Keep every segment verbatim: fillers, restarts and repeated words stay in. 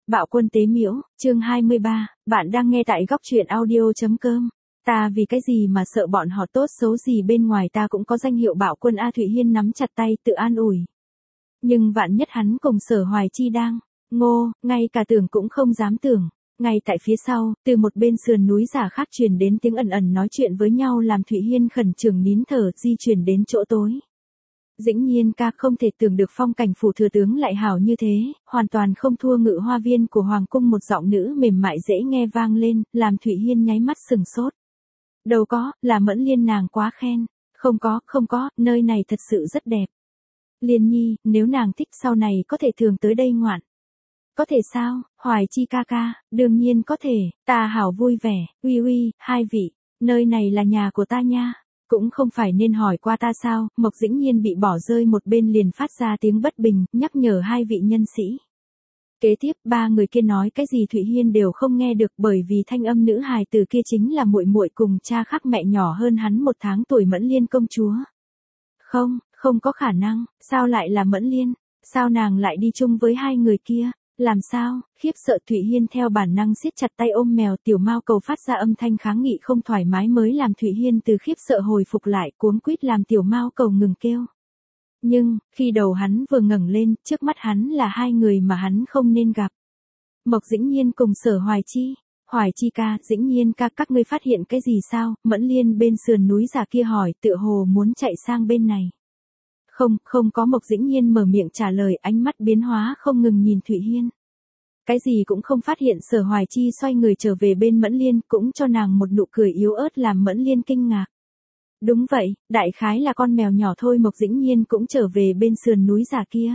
Bạo Quân Tế Miễu, chương hai mươi ba, bạn đang nghe tại góc truyện audio.com. Ta vì cái gì mà sợ bọn họ tốt xấu gì bên ngoài ta cũng có danh hiệu Bạo Quân A. Thụy Hiên nắm chặt tay tự an ủi. Nhưng vạn nhất hắn cùng Sở Hoài Chi đang, ngô, ngay cả tưởng cũng không dám tưởng. Ngay tại phía sau, từ một bên sườn núi giả khác truyền đến tiếng ẩn ẩn nói chuyện với nhau làm Thụy Hiên khẩn trương nín thở di chuyển đến chỗ tối. Dĩnh Nhiên ca không thể tưởng được phong cảnh phủ thừa tướng lại hảo như thế, hoàn toàn không thua Ngự Hoa Viên của Hoàng cung, một giọng nữ mềm mại dễ nghe vang lên, làm Thụy Hiên nháy mắt sừng sốt. Đâu có, là Mẫn Liên nàng quá khen. Không có, không có, nơi này thật sự rất đẹp. Liên Nhi, nếu nàng thích sau này có thể thường tới đây ngoạn. Có thể sao, Hoài Chi ca ca, đương nhiên có thể, ta hảo vui vẻ, uy uy, hai vị, nơi này là nhà của ta nha. Cũng không phải nên hỏi qua ta sao, Mộc Dĩnh Nhiên bị bỏ rơi một bên liền phát ra tiếng bất bình, nhắc nhở hai vị nhân sĩ. Kế tiếp, ba người kia nói cái gì Thụy Hiên đều không nghe được, bởi vì thanh âm nữ hài từ kia chính là muội muội cùng cha khác mẹ nhỏ hơn hắn một tháng tuổi Mẫn Liên công chúa. Không, không có khả năng, sao lại là Mẫn Liên, sao nàng lại đi chung với hai người kia? Làm sao? Khiếp sợ Thụy Hiên theo bản năng siết chặt tay ôm mèo, tiểu mao cầu phát ra âm thanh kháng nghị không thoải mái mới làm Thụy Hiên từ khiếp sợ hồi phục lại, cuống quýt làm tiểu mao cầu ngừng kêu. Nhưng, khi đầu hắn vừa ngẩng lên, trước mắt hắn là hai người mà hắn không nên gặp. Mộc Dĩnh Nhiên cùng Sở Hoài Chi. Hoài Chi ca, Dĩnh Nhiên ca, các ngươi phát hiện cái gì sao? Mẫn Liên bên sườn núi giả kia hỏi, tựa hồ muốn chạy sang bên này. Không, không có. Mộc Dĩnh Nhiên mở miệng trả lời, ánh mắt biến hóa không ngừng nhìn Thụy Hiên. Cái gì cũng không phát hiện. Sở Hoài Chi xoay người trở về bên Mẫn Liên, cũng cho nàng một nụ cười yếu ớt làm Mẫn Liên kinh ngạc. Đúng vậy, đại khái là con mèo nhỏ thôi. Mộc Dĩnh Nhiên cũng trở về bên sườn núi giả kia.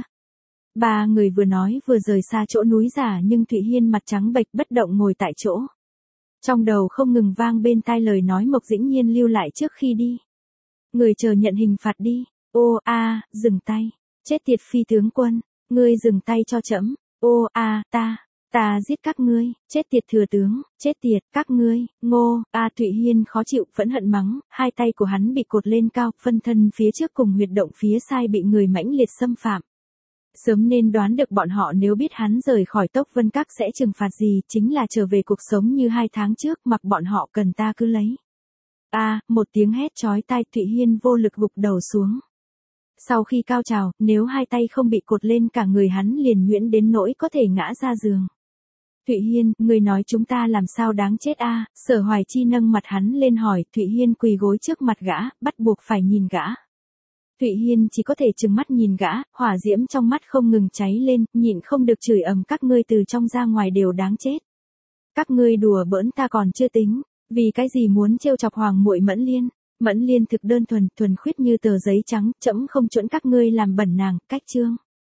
Ba người vừa nói vừa rời xa chỗ núi giả, nhưng Thụy Hiên mặt trắng bệch bất động ngồi tại chỗ. Trong đầu không ngừng vang bên tai lời nói Mộc Dĩnh Nhiên lưu lại trước khi đi. Người chờ nhận hình phạt đi. Ô a, à, dừng tay. Chết tiệt phi tướng quân, ngươi dừng tay cho trẫm. Ô a, à, ta, ta giết các ngươi. Chết tiệt thừa tướng, chết tiệt các ngươi. Ngô, a à, Thụy Hiên khó chịu, phẫn hận mắng, hai tay của hắn bị cột lên cao, phân thân phía trước cùng huyệt động phía sai bị người mãnh liệt xâm phạm. Sớm nên đoán được bọn họ nếu biết hắn rời khỏi Tốc Vân Các sẽ trừng phạt gì, chính là trở về cuộc sống như hai tháng trước, mặc bọn họ cần ta cứ lấy. A, à, một tiếng hét chói tai, Thụy Hiên vô lực gục đầu xuống. Sau khi cao trào, nếu hai tay không bị cột lên cả người hắn liền nhuyễn đến nỗi có thể ngã ra giường. Thụy Hiên, người nói chúng ta làm sao đáng chết a? À? Sở Hoài Chi nâng mặt hắn lên hỏi. Thụy Hiên quỳ gối trước mặt gã, bắt buộc phải nhìn gã. Thụy Hiên chỉ có thể trừng mắt nhìn gã, hỏa diễm trong mắt không ngừng cháy lên, nhịn không được chửi ầm, các ngươi từ trong ra ngoài đều đáng chết. Các ngươi đùa bỡn ta còn chưa tính, vì cái gì muốn trêu chọc hoàng muội Mẫn Liên? Mẫn Liên thực đơn thuần, thuần khiết như tờ giấy trắng, trẫm không chuẩn các ngươi làm bẩn nàng. Cách chương.